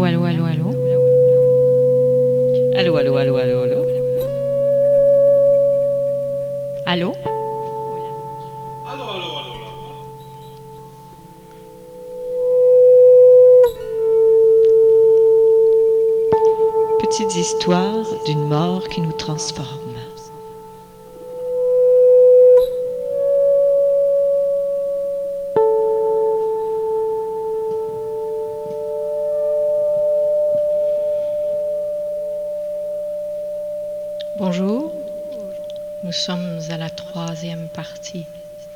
Allô, allô, allô, allô. Allô, allô, allô, allô, allô. Allô? Allô, allô, allô, allô. Petites histoires d'une mort qui nous transforme. Bonjour, nous sommes à la 3e partie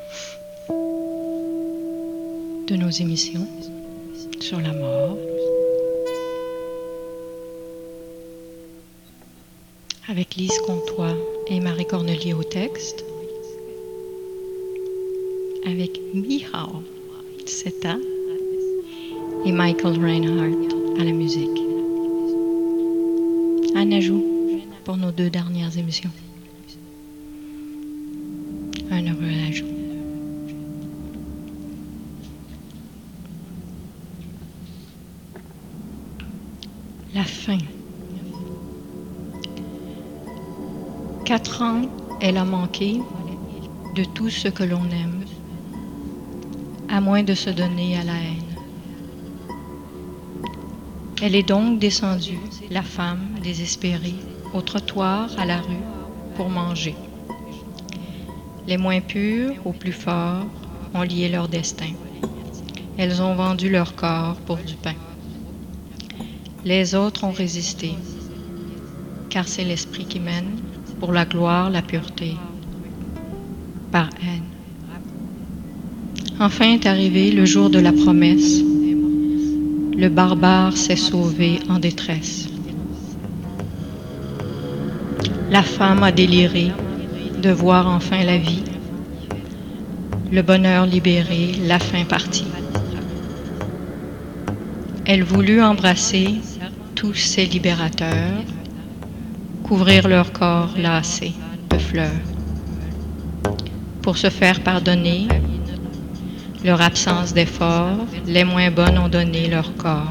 de nos émissions sur la mort, avec Lise Comtois et Marie Cornelier au texte, avec Michał Seta et Michael Reinhardt à la musique. Un ajout pour nos 2 dernières émissions. Un heureux ajout. La fin. 4 ans, elle a manqué de tout ce que l'on aime, à moins de se donner à la haine. Elle est donc descendue, la femme désespérée, au trottoir, à la rue, pour manger. Les moins pures, aux plus forts, ont lié leur destin. Elles ont vendu leur corps pour du pain. Les autres ont résisté, car c'est l'esprit qui mène, pour la gloire, la pureté, par haine. Enfin est arrivé le jour de la promesse. Le barbare s'est sauvé en détresse. La femme a déliré de voir enfin la vie, le bonheur libéré, la faim partie. Elle voulut embrasser tous ces libérateurs, couvrir leur corps lassé de fleurs, pour se faire pardonner leur absence d'effort. Les moins bonnes ont donné leur corps.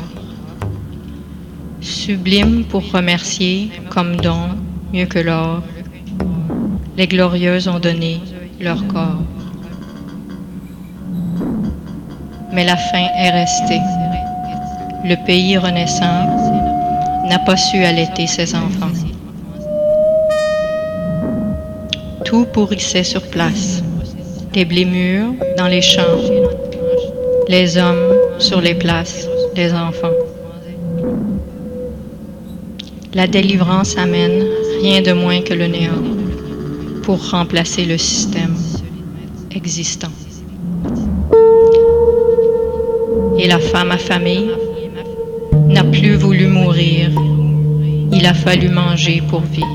Sublime pour remercier comme don, mieux que l'or, les glorieuses ont donné leur corps. Mais la faim est restée. Le pays renaissant n'a pas su allaiter ses enfants. Tout pourrissait sur place. Les blés mûrs dans les champs, les hommes sur les places, les enfants. La délivrance amène rien de moins que le néant pour remplacer le système existant. Et la femme affamée n'a plus voulu mourir. Il a fallu manger pour vivre.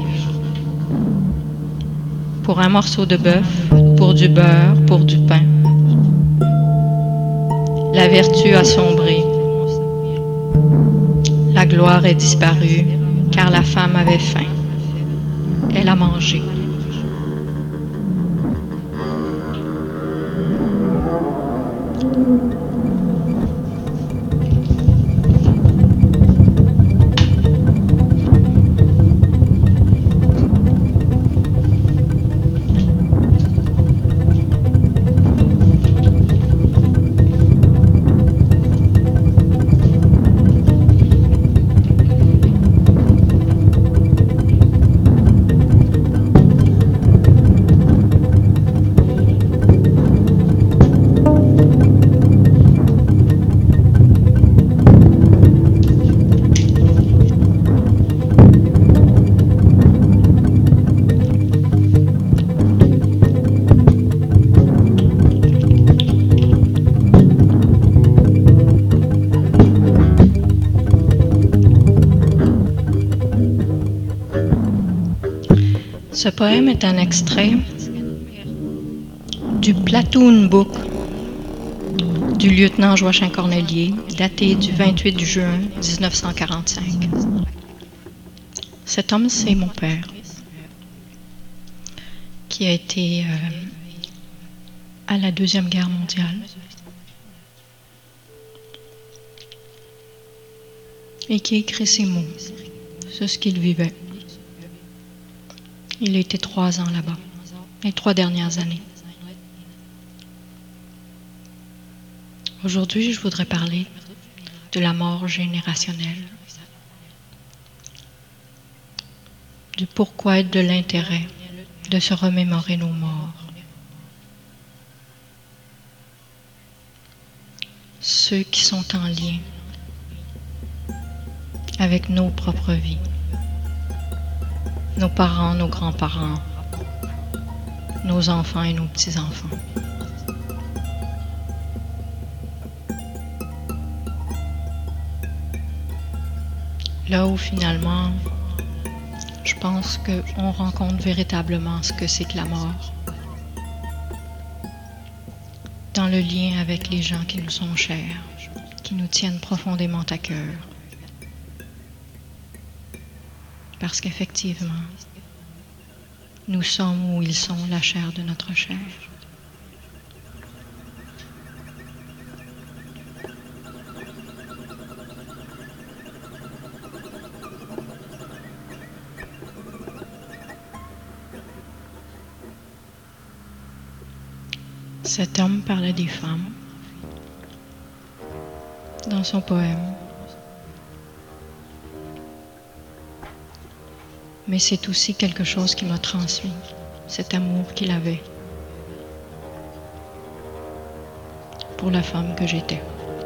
Pour un morceau de bœuf, pour du beurre, pour du pain. La vertu a sombré. La gloire est disparue, car la femme avait faim. Elle a mangé. Ce poème est un extrait du Platoon Book du lieutenant Joachim Cornelier, daté du 28 juin 1945. Cet homme, c'est mon père, qui a été à la Deuxième Guerre mondiale. et qui écrit ces mots. C'est ce qu'il vivait. Il a été 3 ans là-bas, les 3 dernières années. Aujourd'hui, je voudrais parler de la mort générationnelle, du pourquoi et de l'intérêt de se remémorer nos morts. Ceux qui sont en lien avec nos propres vies, nos parents, nos grands-parents, nos enfants et nos petits-enfants. Là où finalement, je pense qu'on rencontre véritablement ce que c'est que la mort, dans le lien avec les gens qui nous sont chers, qui nous tiennent profondément à cœur. Parce qu'effectivement, nous sommes où ils sont la chair de notre chair. Cet homme parlait des femmes dans son poème. Mais c'est aussi quelque chose qui m'a transmis, cet amour qu'il avait pour la femme que j'étais.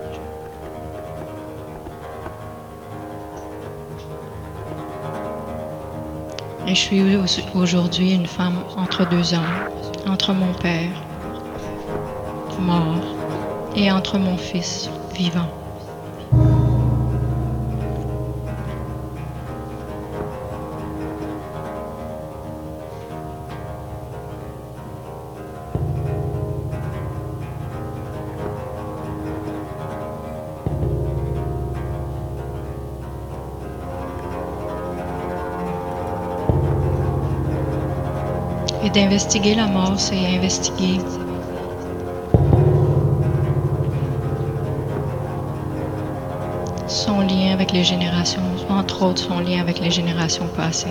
Et je suis aujourd'hui une femme entre 2 hommes, entre mon père, mort, et entre mon fils, vivant. Et d'investiguer la mort, c'est investiguer son lien avec les générations, entre autres son lien avec les générations passées.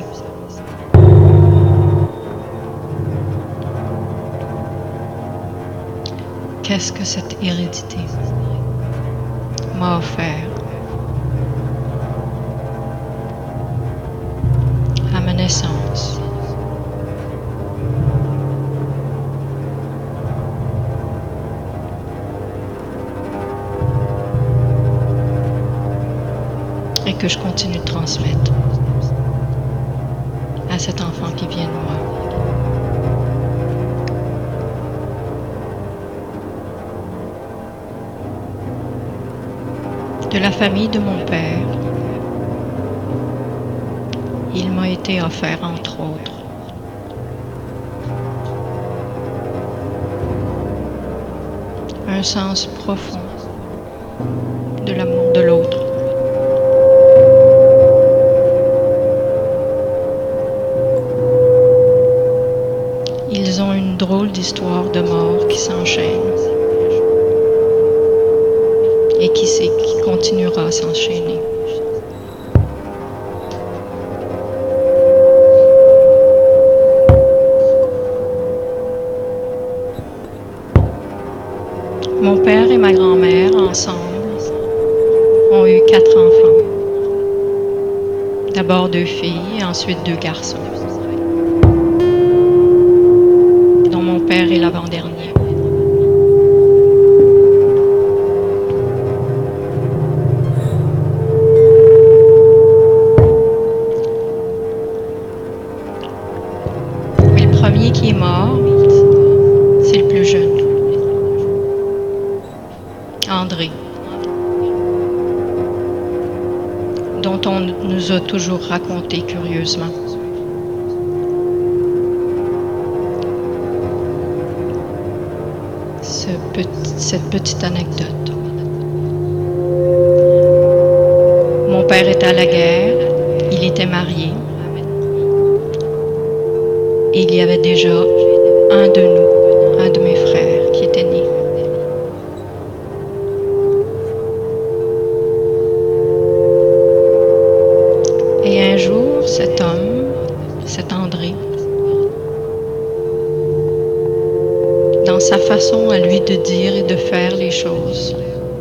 Qu'est-ce que cette hérédité m'a offert à ma naissance? Et que je continue de transmettre à cet enfant qui vient de moi. De la famille de mon père, il m'a été offert, entre autres, un sens profond de l'amour de l'autre. Ils ont une drôle d'histoire de mort qui s'enchaîne et qui continuera à s'enchaîner. Mon père et ma grand-mère, ensemble, ont eu 4 enfants. D'abord 2 filles et ensuite 2 garçons, dont mon père est l'avant-dernier. Mais le premier qui est mort, c'est le plus jeune, André, dont on nous a toujours raconté curieusement. Cette petite anecdote. Mon père était à la guerre, il était marié, et il y avait déjà un de mes frères qui était né. jour, cet homme, cet André, dans sa façon à lui de dire et de faire les choses,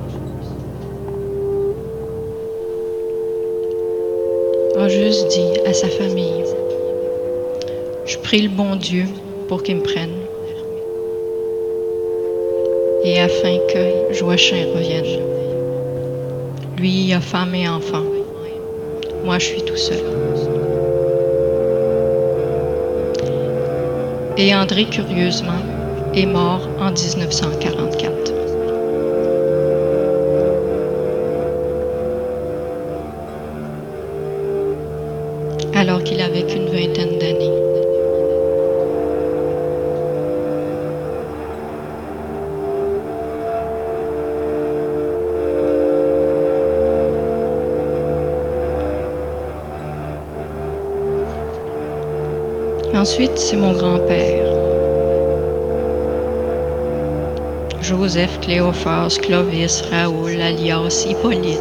a juste dit à sa famille, « Je prie le bon Dieu pour qu'il me prenne, et afin que Joachim revienne. Lui, il a femme et enfant. Moi, je suis tout seul. » Et André, curieusement, est mort en 1944. Alors qu'il avait qu'une vingtaine d'années. Ensuite, c'est mon grand-père, Joseph Cléophas Clovis Raoul alias Hippolyte.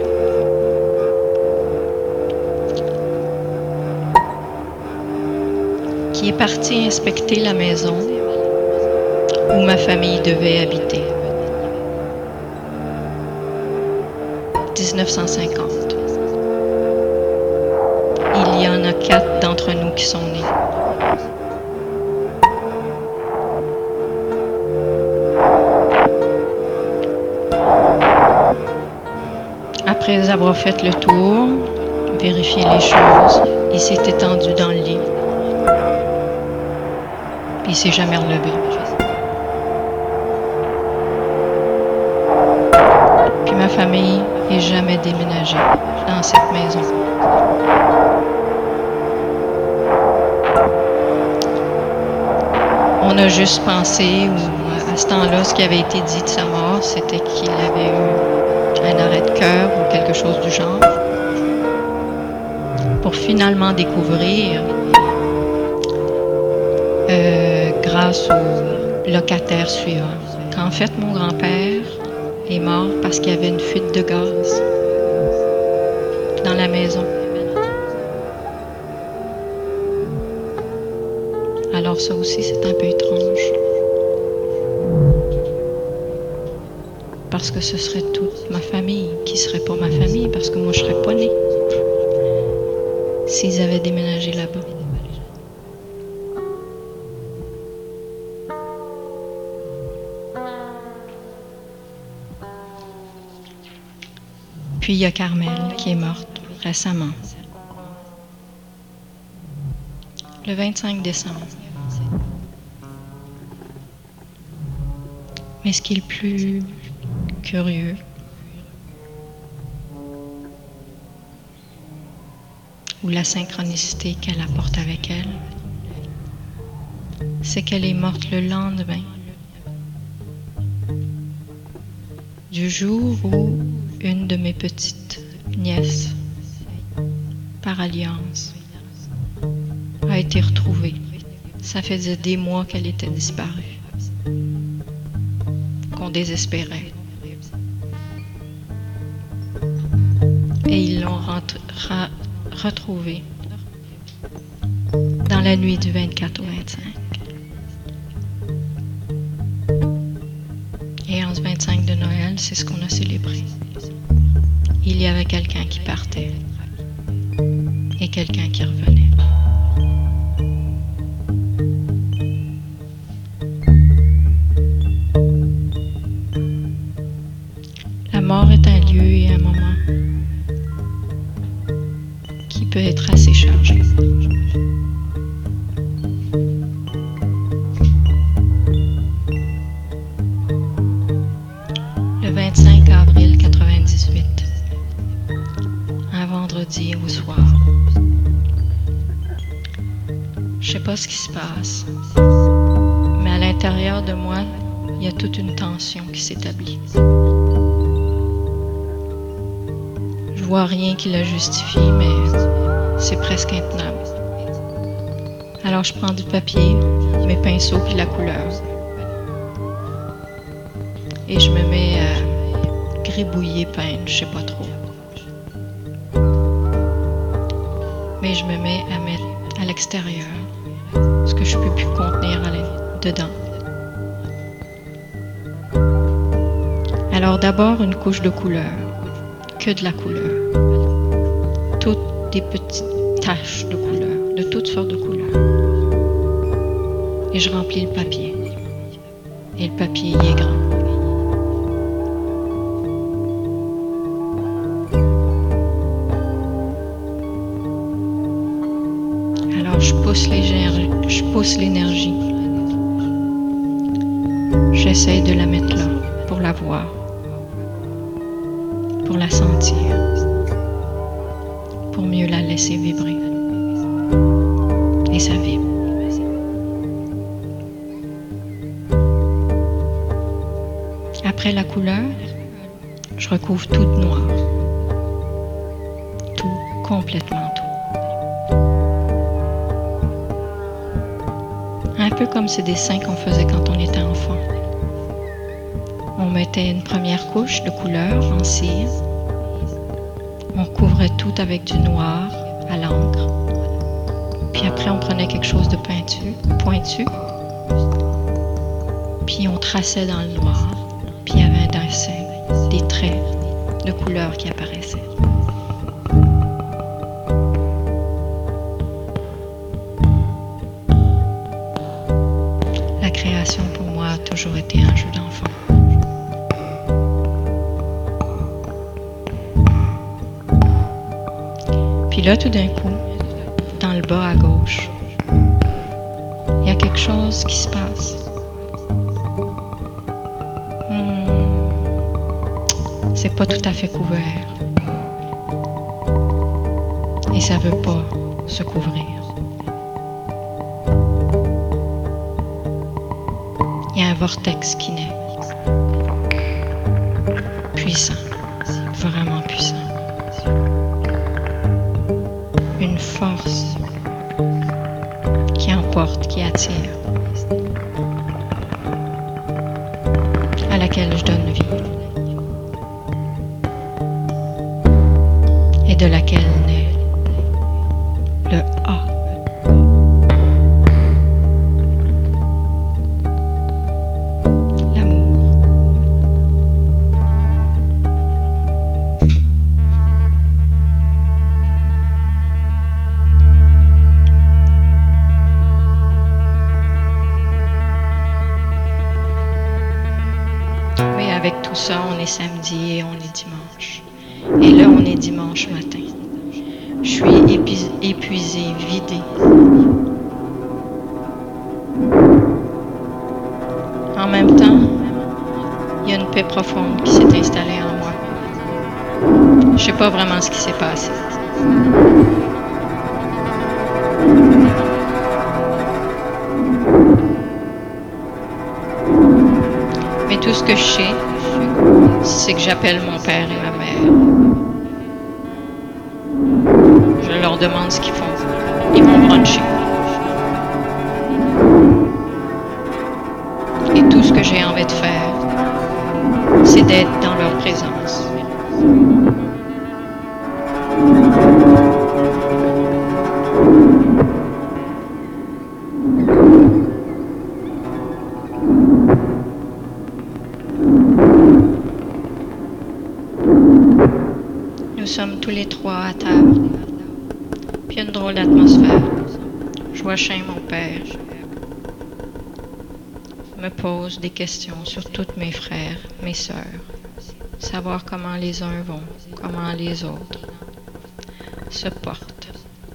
Qui est parti inspecter la maison où ma famille devait habiter. 1950. Il y en a 4 d'entre nous qui sont nés. Après avoir fait le tour, vérifié les choses, il s'est étendu dans le lit. Puis il s'est jamais relevé. Puis ma famille n'est jamais déménagée dans cette maison. On a juste pensé, ou à ce temps-là, ce qui avait été dit de sa mort, c'était qu'il avait eu un arrêt de cœur ou quelque chose du genre. Pour finalement découvrir, grâce au locataire suivant, qu'en fait, mon grand-père est mort parce qu'il y avait une fuite de gaz dans la maison. Alors ça aussi, c'est un peu étrange. Parce que ce serait toute ma famille qui serait pas ma famille, parce que moi, je serais pas née s'ils avaient déménagé là-bas. Puis il y a Carmel qui est morte récemment, le 25 décembre. Mais ce qui est le plus curieux, ou la synchronicité qu'elle apporte avec elle, c'est qu'elle est morte le lendemain du jour où une de mes petites nièces, par alliance, a été retrouvée. Ça faisait des mois qu'elle était disparue, qu'on désespérait. Et ils l'ont retrouvée dans la nuit du 24 au 25. Et en ce 25 de Noël, c'est ce qu'on a célébré. Il y avait quelqu'un qui partait et quelqu'un qui revenait. La mort est un lieu et un moment qui peut être assez chargé. Le 25 avril 98, un vendredi au soir. Je sais pas ce qui se passe, mais à l'intérieur de moi, il y a toute une tension qui s'établit. Je vois rien qui la justifie, mais c'est presque intenable. Alors je prends du papier, mes pinceaux puis la couleur. Et je me mets à gribouiller, peindre, je sais pas trop. Mais et je me mets à mettre à l'extérieur ce que je peux plus contenir dedans. Alors d'abord une couche de couleur, que de la couleur, toutes des petites taches de couleur, de toutes sortes de couleurs. Et je remplis le papier. Et le papier il est grand. Alors je pousse l'énergie. J'essaie de la mettre là pour la voir, pour la sentir, pour mieux la laisser vibrer. Et ça vibre. Après la couleur, je recouvre tout de noir. Tout, complètement tout. Un peu comme ces dessins qu'on faisait quand on était enfant. On mettait une première couche de couleur en cire. On couvrait tout avec du noir à l'encre. Puis après, on prenait quelque chose de pointu. Puis on traçait dans le noir. Puis il y avait un dessin, des traits de couleur qui apparaissaient. La création pour moi a toujours été un jeu d'enfant. Puis là, tout d'un coup, dans le bas à gauche, il y a quelque chose qui se passe. C'est pas tout à fait couvert. Et ça veut pas se couvrir. Il y a un vortex qui naît. Puissant. Vraiment puissant. Une force qui emporte, qui attire, à laquelle je donne vie. Et de laquelle naît le A. L'amour. Oui, avec tout ça, on est samedi et on est dimanche. Et là, on est dimanche matin. Je suis épuisée, vidée. En même temps, il y a une paix profonde qui s'est installée en moi. Je sais pas vraiment ce qui s'est passé. Mais tout ce que je sais, c'est que j'appelle mon père et ma mère. Je leur demande ce qu'ils font. Ils vont bruncher. Et tout ce que j'ai envie de faire, c'est d'être dans leur présence. Nous sommes tous les trois à table. Puis une drôle d'atmosphère. Je vois Shane, mon père, me pose des questions sur tous mes frères, mes sœurs. Savoir comment les uns vont, comment les autres se portent.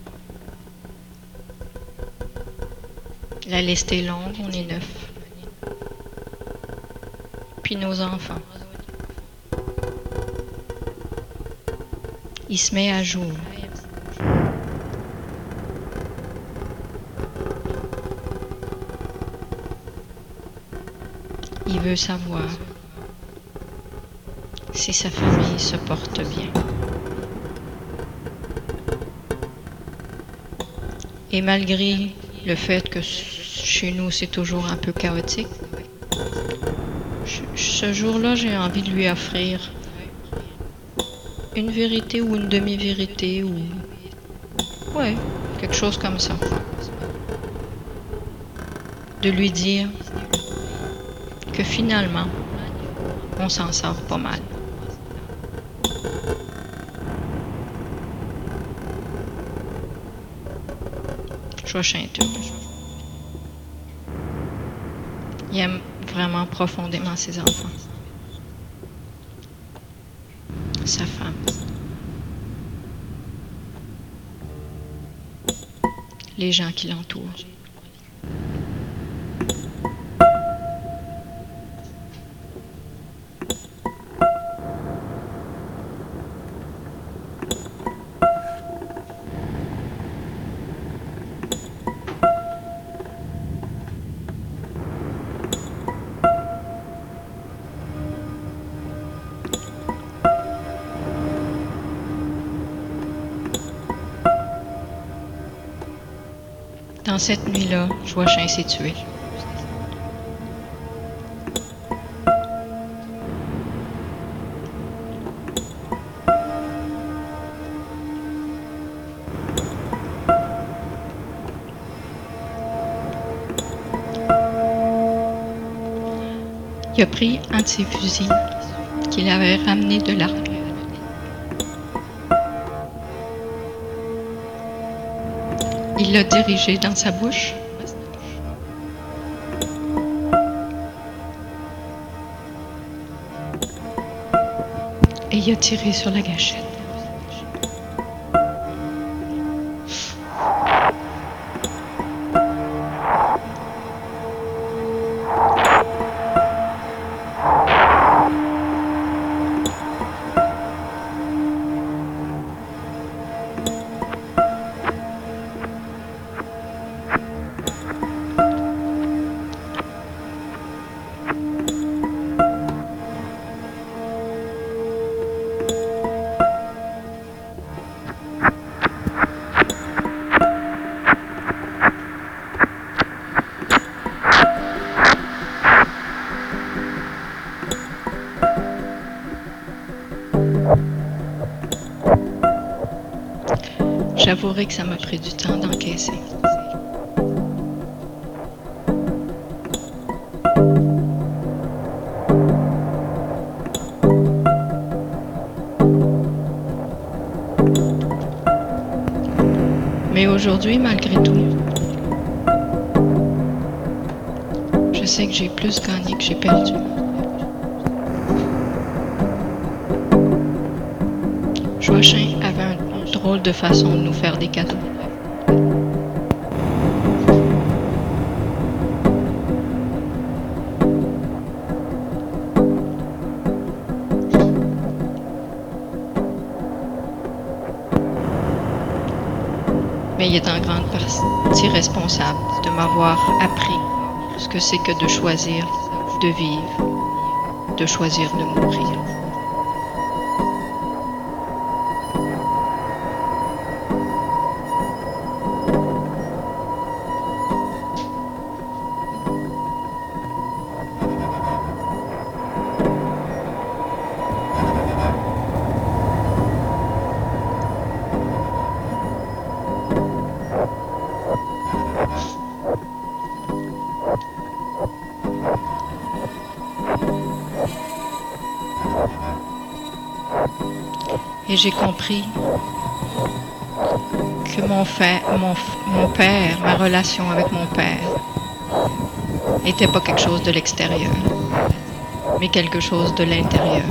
La liste est longue, on est 9. Puis nos enfants. Il se met à jour. Il veut savoir si sa famille se porte bien. Et malgré le fait que chez nous c'est toujours un peu chaotique, ce jour-là j'ai envie de lui offrir une vérité ou une demi-vérité ou Ouais, quelque chose comme ça. De lui dire que finalement, on s'en sort pas mal. Joachim Tull. Il aime vraiment profondément ses enfants. Sa femme. Les gens qui l'entourent. Dans cette nuit-là, Joachim s'est tué. Il a pris un de ses fusils qu'il avait ramené de l'armée. Il l'a dirigé dans sa bouche. Et il a tiré sur la gâchette. J'avouerai que ça m'a pris du temps d'encaisser. Mais aujourd'hui, malgré tout, je sais que j'ai plus gagné que j'ai perdu. Joachim avait une drôle de façon de nous faire des cadeaux. Mais il est en grande partie responsable de m'avoir appris ce que c'est que de choisir de vivre, de choisir de mourir. Et j'ai compris que mon père, ma relation avec mon père, n'était pas quelque chose de l'extérieur, mais quelque chose de l'intérieur.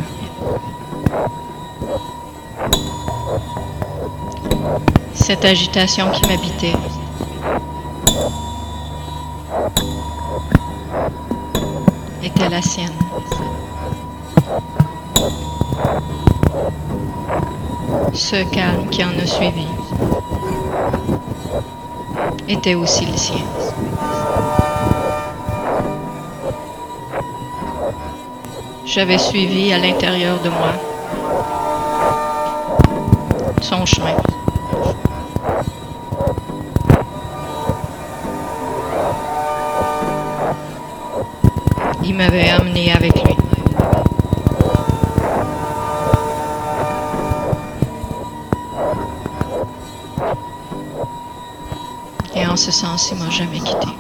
Cette agitation qui m'habitait était la sienne. Ce calme qui en a suivi était aussi le sien. J'avais suivi à l'intérieur de moi son chemin. Il m'avait amené avec lui. Et en ce sens, il m'a jamais quitté.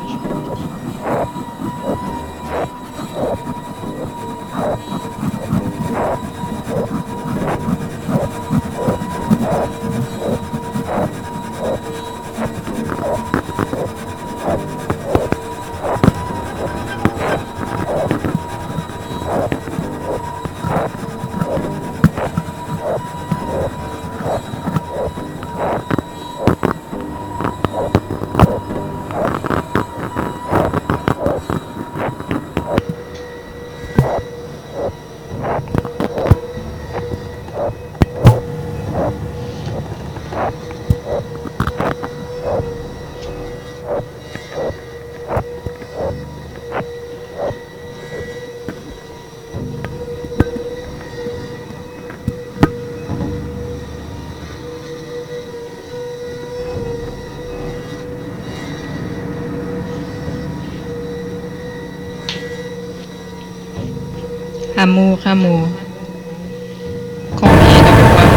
Amour, amour, combien de fois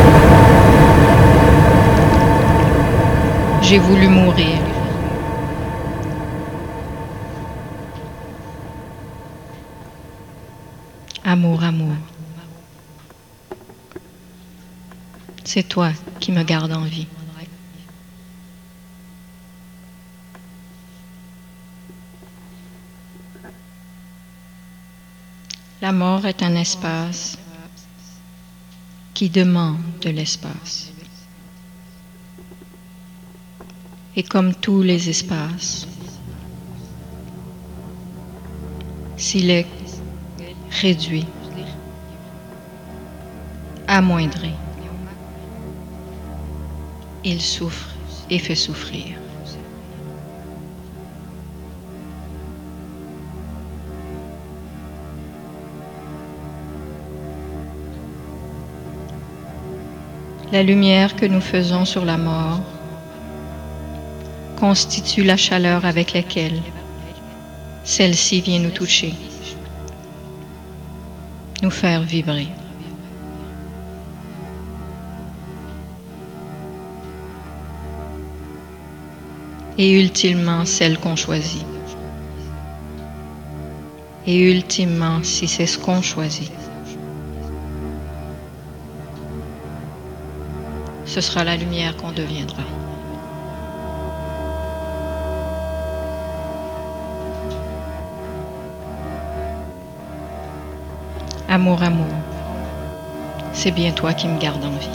j'ai voulu mourir. Amour, amour, c'est toi qui me gardes en vie. La mort est un espace qui demande de l'espace. Et comme tous les espaces, s'il est réduit, amoindri, il souffre et fait souffrir. La lumière que nous faisons sur la mort constitue la chaleur avec laquelle celle-ci vient nous toucher, nous faire vibrer. Et ultimement celle qu'on choisit. Et ultimement, si c'est ce qu'on choisit, ce sera la lumière qu'on deviendra. Amour, amour, c'est bien toi qui me gardes en vie.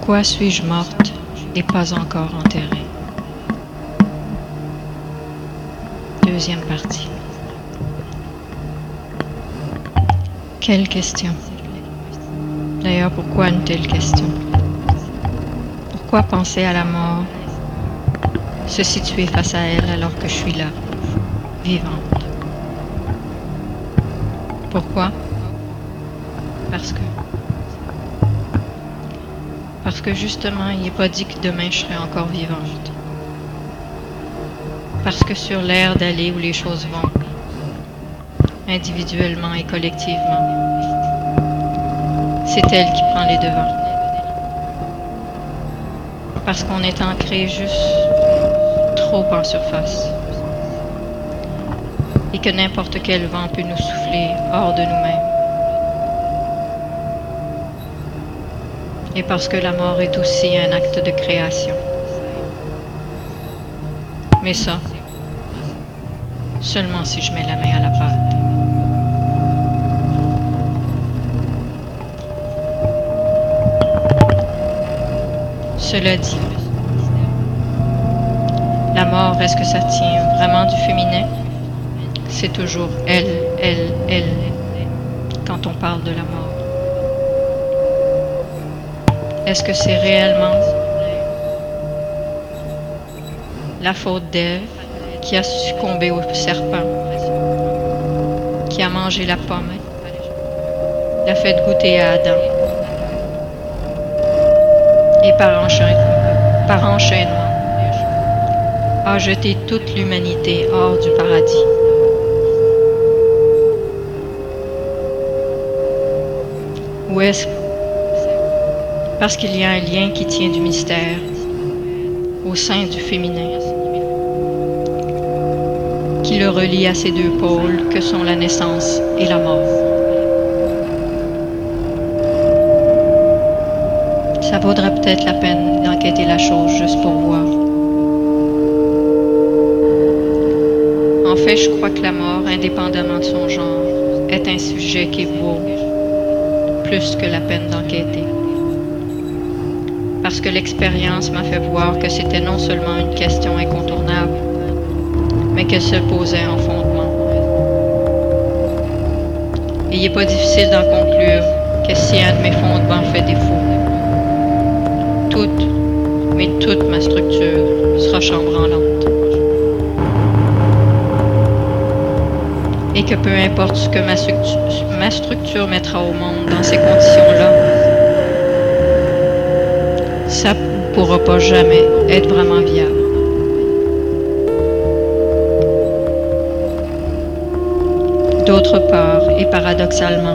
Pourquoi suis-je morte et pas encore enterrée? Deuxième partie. Quelle question? D'ailleurs, pourquoi une telle question? Pourquoi penser à la mort, se situer face à elle alors que je suis là, vivante? Pourquoi? Parce que justement, il n'est pas dit que demain je serai encore vivante. Parce que sur l'air d'aller où les choses vont, individuellement et collectivement, c'est elle qui prend les devants. Parce qu'on est ancré juste trop en surface. Et que n'importe quel vent peut nous souffler hors de nous-mêmes. Et parce que la mort est aussi un acte de création. Mais ça, seulement si je mets la main à la pâte. Cela dit, la mort, est-ce que ça tient vraiment du féminin? C'est toujours elle, quand on parle de la mort. Est-ce que c'est réellement la faute d'Ève qui a succombé au serpent, qui a mangé la pomme, l'a fait goûter à Adam et par enchaînement a jeté toute l'humanité hors du paradis? Ou est-ce parce qu'il y a un lien qui tient du mystère au sein du féminin, qui le relie à ces deux pôles que sont la naissance et la mort? Ça vaudrait peut-être la peine d'enquêter la chose juste pour voir. En fait, je crois que la mort, indépendamment de son genre, est un sujet qui vaut plus que la peine d'enquêter. Parce que l'expérience m'a fait voir que c'était non seulement une question incontournable, mais qu'elle se posait en fondement. Et il n'est pas difficile d'en conclure que si un de mes fondements fait défaut, toute ma structure sera chambranlante. Et que peu importe ce que ma structure mettra au monde dans ces conditions-là, ça ne pourra pas jamais être vraiment viable. D'autre part, et paradoxalement,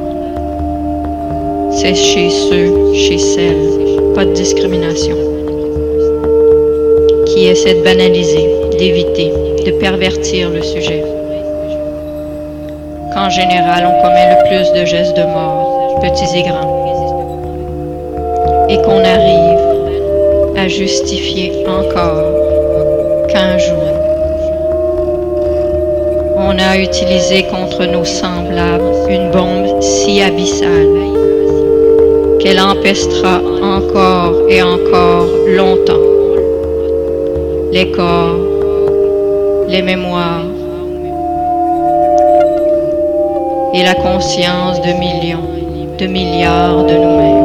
c'est chez celles, pas de discrimination, qui essaient de banaliser, d'éviter, de pervertir le sujet. Qu'en général, on commet le plus de gestes de mort, petits et grands. Et qu'on arrive à justifier encore qu'un jour, on a utilisé contre nos semblables une bombe si abyssale qu'elle empestera encore et encore longtemps les corps, les mémoires et la conscience de millions, de milliards de nous-mêmes.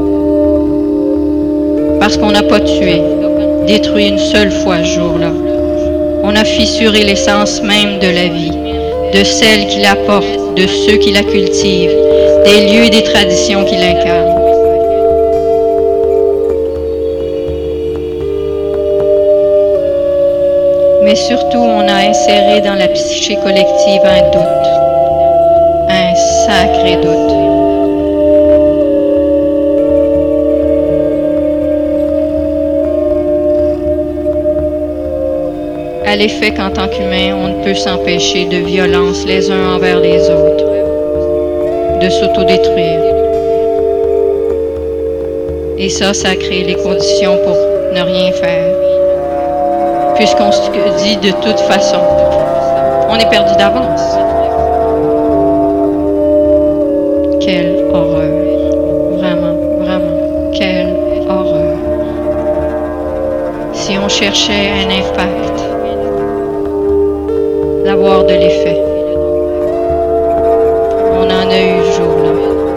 Parce qu'on n'a pas tué, détruit une seule fois ce jour-là. On a fissuré l'essence même de la vie, de celle qui la porte, de ceux qui la cultivent, des lieux et des traditions qui l'incarnent. Mais surtout, on a inséré dans la psyché collective un doute, un sacré doute. À l'effet qu'en tant qu'humain, on ne peut s'empêcher de violence les uns envers les autres, de s'autodétruire. Et ça crée les conditions pour ne rien faire. Puisqu'on se dit de toute façon, on est perdu d'avance. Quelle horreur. Vraiment, vraiment, quelle cherchait un impact, l'avoir de l'effet. On en a eu ce jour-là.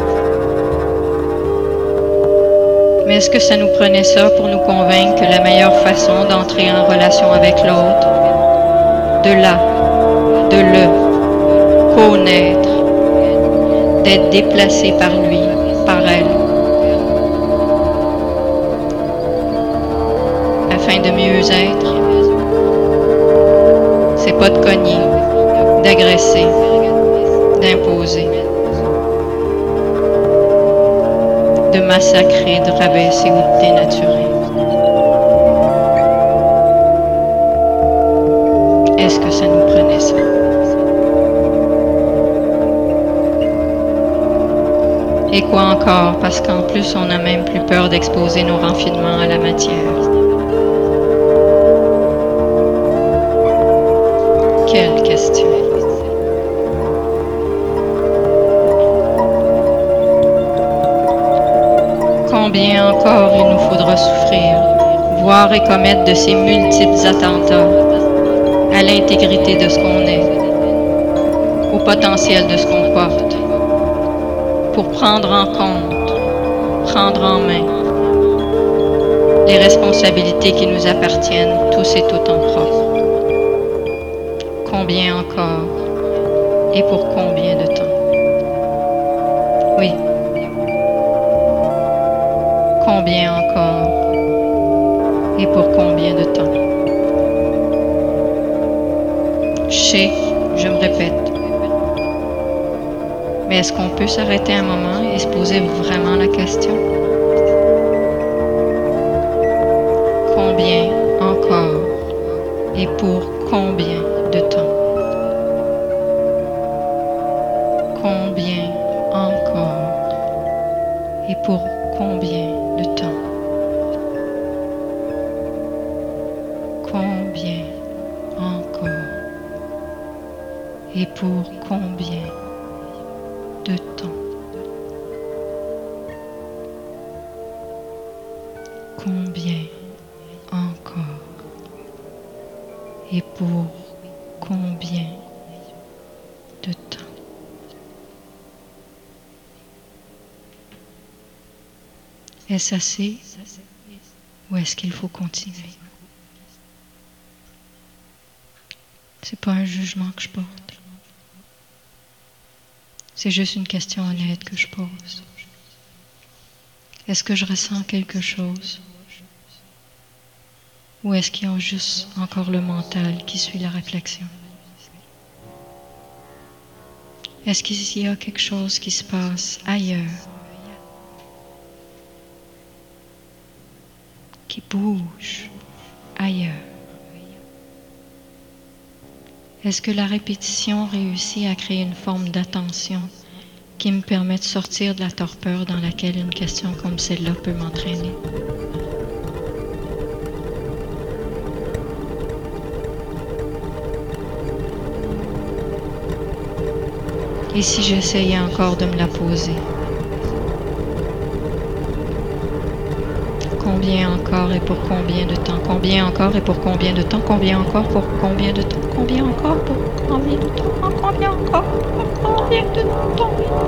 Mais est-ce que ça nous prenait ça pour nous convaincre que la meilleure façon d'entrer en relation avec l'autre, de le connaître, d'être déplacé par lui, par elle, afin de mieux être, c'est pas de cogner, d'agresser, d'imposer, de massacrer, de rabaisser ou de dénaturer. Est-ce que ça nous prenait ça? Et quoi encore? Parce qu'en plus, on n'a même plus peur d'exposer nos renfilements à la matière. Quelle question! Combien encore il nous faudra souffrir, voir et commettre de ces multiples attentats à l'intégrité de ce qu'on est, au potentiel de ce qu'on porte, pour prendre en compte, prendre en main les responsabilités qui nous appartiennent tous et toutes en propre. Combien encore et pour combien de temps? Oui. Combien encore et pour combien de temps? Je sais, je me répète. Mais est-ce qu'on peut s'arrêter un moment et se poser vraiment la question? Combien encore et pour combien de temps? Combien encore et pour combien de temps? Combien encore et pour combien de temps? Combien encore et pour combien de temps? Est-ce assez ou est-ce qu'il faut continuer? C'est pas un jugement que je porte. C'est juste une question honnête que je pose. Est-ce que je ressens quelque chose? Ou est-ce qu'il y a juste encore le mental qui suit la réflexion? Est-ce qu'il y a quelque chose qui se passe ailleurs? Qui bouge ailleurs? Est-ce que la répétition réussit à créer une forme d'attention qui me permet de sortir de la torpeur dans laquelle une question comme celle-là peut m'entraîner? Et si j'essayais encore de me la poser? Combien encore et pour combien de temps? Combien encore et pour combien de temps? Combien encore pour combien de temps? Combien encore pour combien de temps? Combien encore pour combien de temps?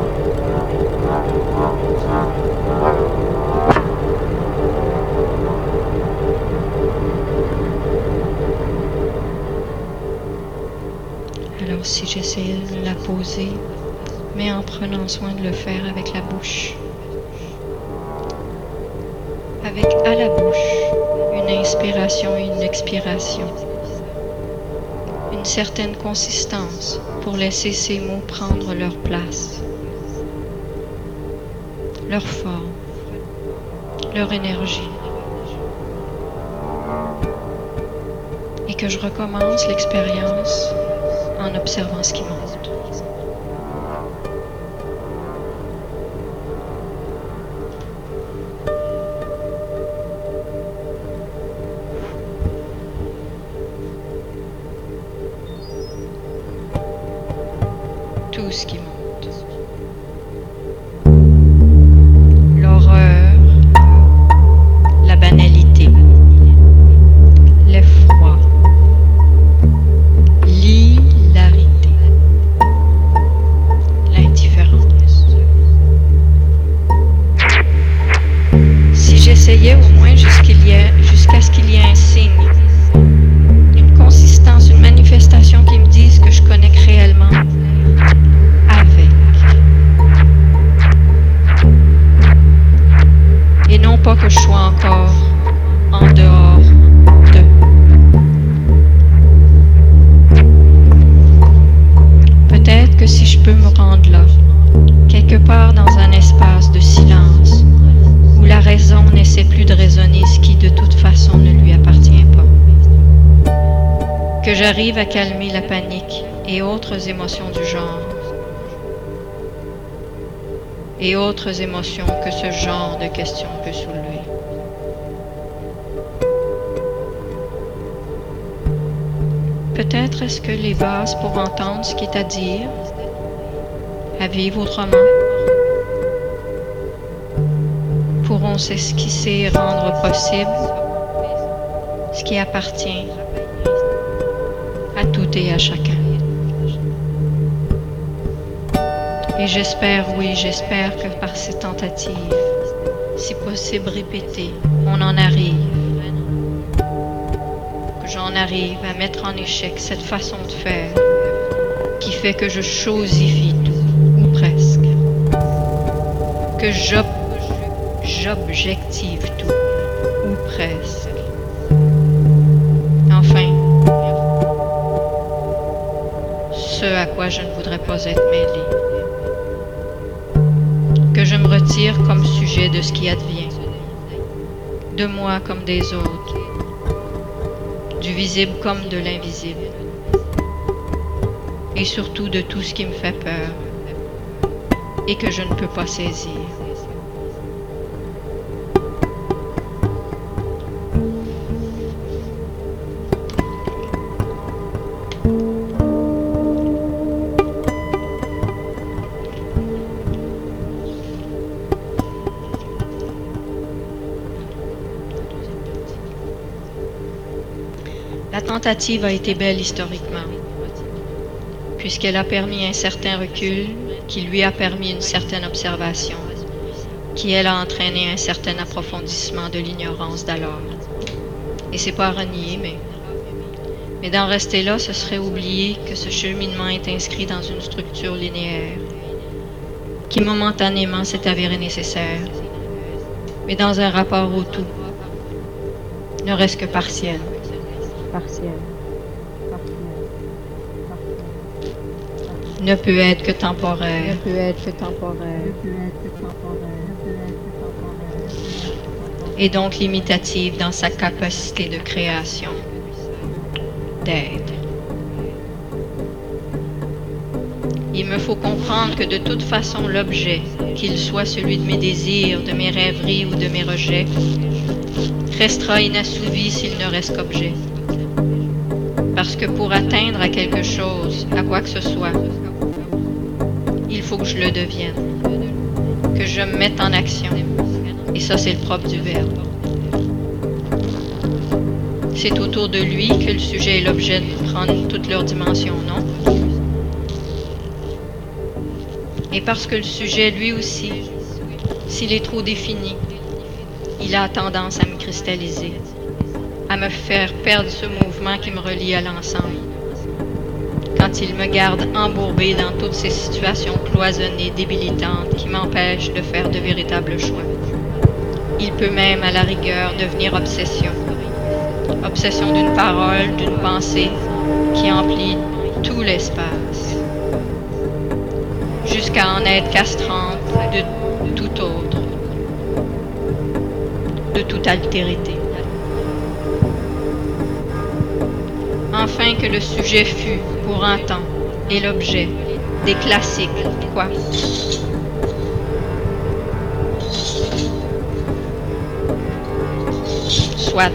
Alors si j'essayais de la poser, mais en prenant soin de le faire avec la bouche, avec à la bouche une inspiration et une expiration, une certaine consistance pour laisser ces mots prendre leur place, leur forme, leur énergie, et que je recommence l'expérience en observant ce qui monte. Tout ce qui monte. L'horreur, la banalité, peux me rendre là, quelque part dans un espace de silence, où la raison n'essaie plus de raisonner ce qui de toute façon ne lui appartient pas. Que j'arrive à calmer la panique et autres émotions du genre. Et autres émotions que ce genre de questions peut soulever. Peut-être est-ce que les bases pour entendre ce qui est à dire, à vivre autrement, pourront s'esquisser et rendre possible ce qui appartient à tout et à chacun. Et j'espère, oui, j'espère que par ces tentatives, si possible répétées, on en arrive, que j'en arrive à mettre en échec cette façon de faire qui fait que je chosifie tout, ou presque, que j'objective tout, ou presque. Enfin, ce à quoi je ne voudrais pas être mêlé. Que je me retire comme sujet de ce qui advient, de moi comme des autres, du visible comme de l'invisible, et surtout de tout ce qui me fait peur et que je ne peux pas saisir. La tentative a été belle historiquement, puisqu'elle a permis un certain recul, qui lui a permis une certaine observation, qui elle a entraîné un certain approfondissement de l'ignorance d'alors. Et c'est pas à renier, mais d'en rester là, ce serait oublier que ce cheminement est inscrit dans une structure linéaire, qui momentanément s'est avérée nécessaire, mais dans un rapport au tout, ne reste que partiel. Ne peut être que temporaire. Et donc limitative dans sa capacité de création, d'être. Il me faut comprendre que de toute façon l'objet, qu'il soit celui de mes désirs, de mes rêveries ou de mes rejets, restera inassouvi s'il ne reste qu'objet. Parce que pour atteindre à quelque chose, à quoi que ce soit, il faut que je le devienne, que je me mette en action. Et ça, c'est le propre du verbe. C'est autour de lui que le sujet et l'objet prennent toutes leurs dimensions, non? Et parce que le sujet, lui aussi, s'il est trop défini, il a tendance à me cristalliser, à me faire perdre ce mouvement qui me relie à l'ensemble. Quand il me garde embourbé dans toutes ces situations cloisonnées, débilitantes, qui m'empêchent de faire de véritables choix. Il peut même, à la rigueur, devenir obsession. Obsession d'une parole, d'une pensée, qui emplit tout l'espace, jusqu'à en être castrante de tout autre, de toute altérité. Enfin que le sujet fût, pour un temps, et l'objet, des classiques, quoi. Soit.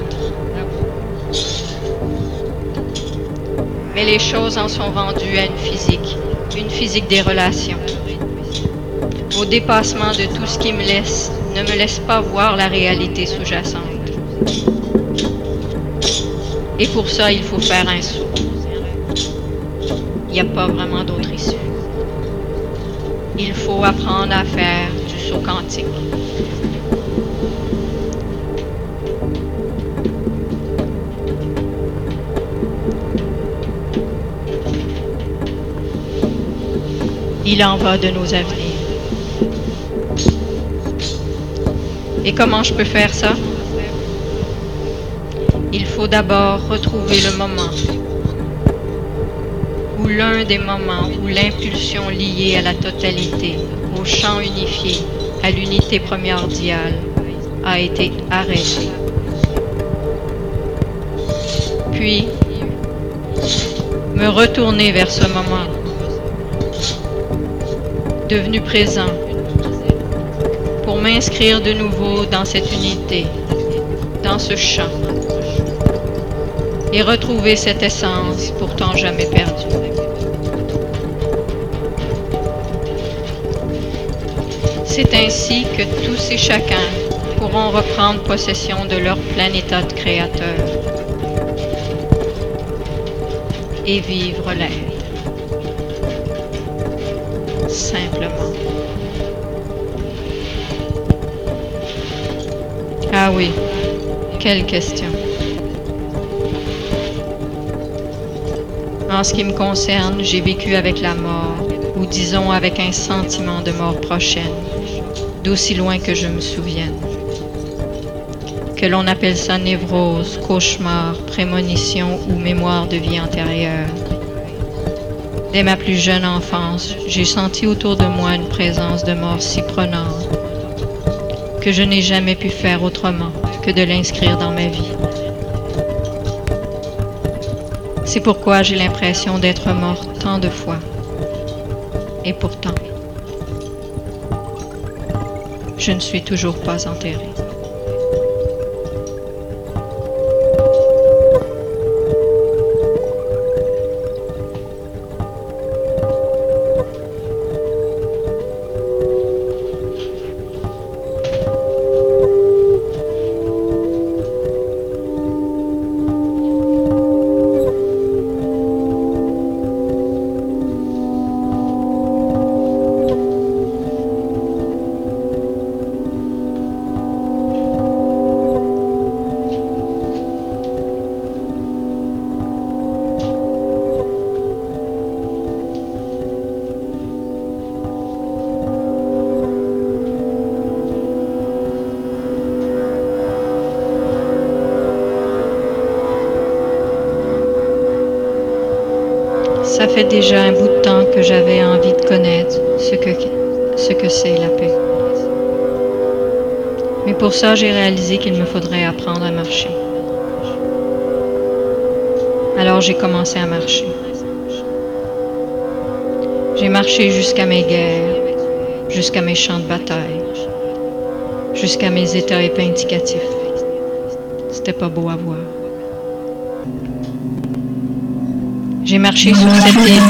Mais les choses en sont rendues à une physique des relations, au dépassement de tout ce qui ne me laisse pas voir la réalité sous-jacente. Et pour ça, il faut faire un saut. Il n'y a pas vraiment d'autre issue. Il faut apprendre à faire du saut quantique. Il en va de nos avenirs. Et comment je peux faire ça? Il faut d'abord retrouver le moment où l'un des moments où l'impulsion liée à la totalité, au champ unifié, à l'unité primordiale, a été arrêtée. Puis, me retourner vers ce moment, devenu présent, pour m'inscrire de nouveau dans cette unité, dans ce champ, et retrouver cette essence pourtant jamais perdue. C'est ainsi que tous et chacun pourront reprendre possession de leur plein état de créateur et vivre l'être. Simplement. Ah oui, quelle question. En ce qui me concerne, j'ai vécu avec la mort, ou disons avec un sentiment de mort prochaine, d'aussi loin que je me souvienne. Que l'on appelle ça névrose, cauchemar, prémonition ou mémoire de vie antérieure. Dès ma plus jeune enfance, j'ai senti autour de moi une présence de mort si prenante que je n'ai jamais pu faire autrement que de l'inscrire dans ma vie. C'est pourquoi j'ai l'impression d'être morte tant de fois. Et pourtant, je ne suis toujours pas enterrée. Ça fait déjà un bout de temps que j'avais envie de connaître ce que c'est la paix. Mais pour ça, j'ai réalisé qu'il me faudrait apprendre à marcher. Alors j'ai commencé à marcher. J'ai marché jusqu'à mes guerres, jusqu'à mes champs de bataille, jusqu'à mes états indicatifs. C'était pas beau à voir. J'ai marché sur cette île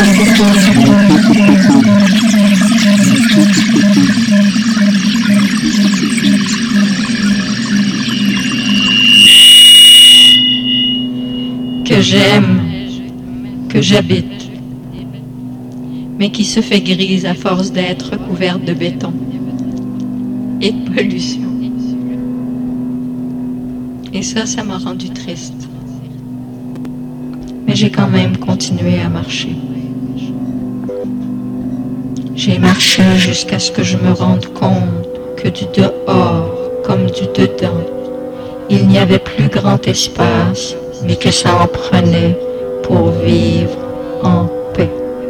que j'aime, que j'habite, mais qui se fait grise à force d'être recouverte de béton et de pollution. Et ça m'a rendu triste. Mais j'ai quand même continué à marcher. J'ai marché jusqu'à ce que je me rende compte que du dehors comme du dedans, il n'y avait plus grand espace, mais que ça en prenait pour vivre en paix.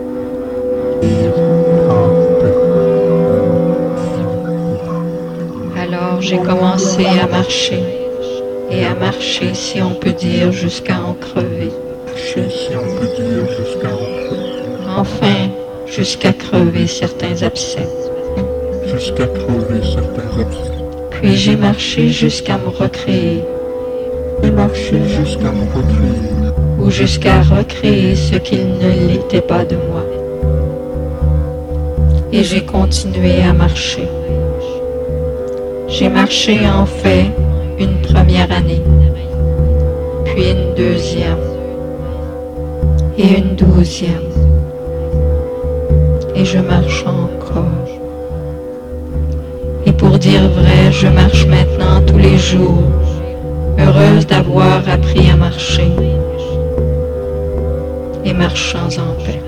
Alors j'ai commencé à marcher, et à marcher, si on peut dire, jusqu'à en crever. Enfin, jusqu'à crever certains abcès. Puis j'ai marché jusqu'à me recréer. Ou jusqu'à recréer ce qu'il ne l'était pas de moi. Et j'ai continué à marcher. J'ai marché en fait une première année, puis une deuxième, et une 12e. Et je marche encore. Et pour dire vrai, je marche maintenant tous les jours, heureuse d'avoir appris à marcher et marchant en paix.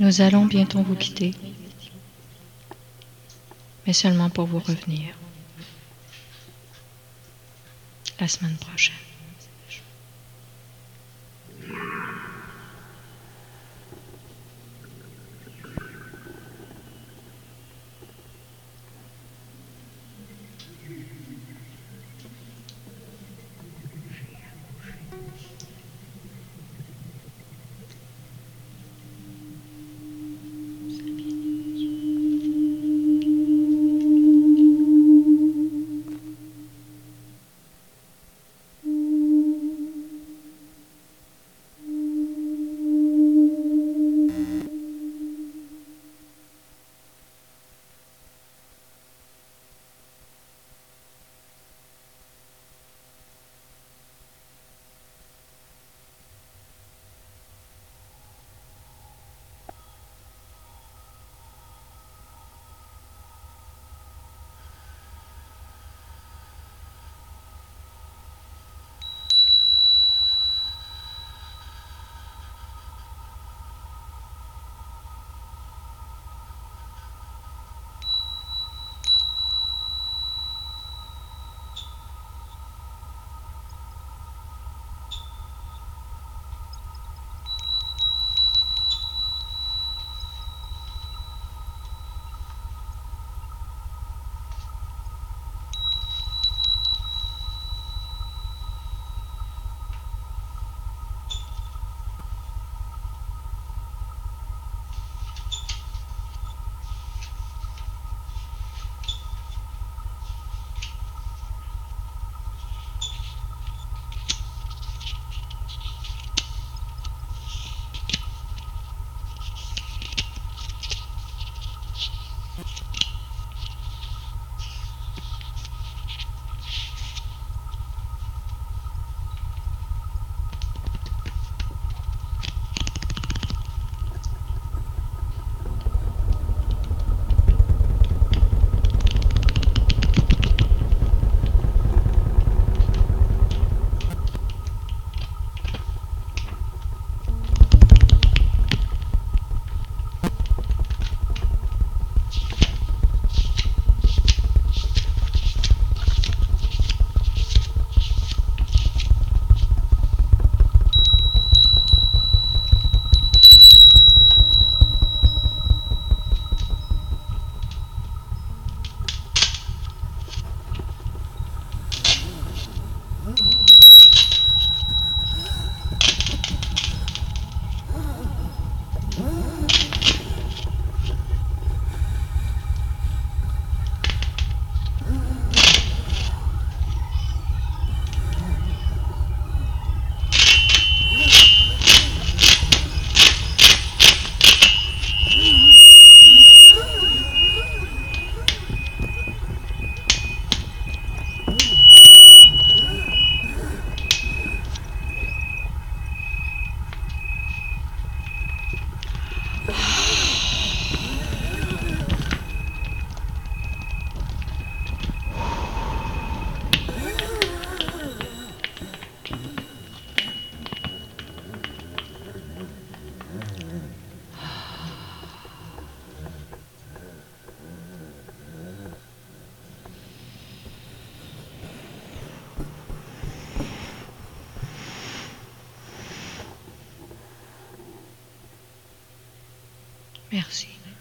Nous allons bientôt vous quitter, mais seulement pour vous revenir la semaine prochaine. Merci.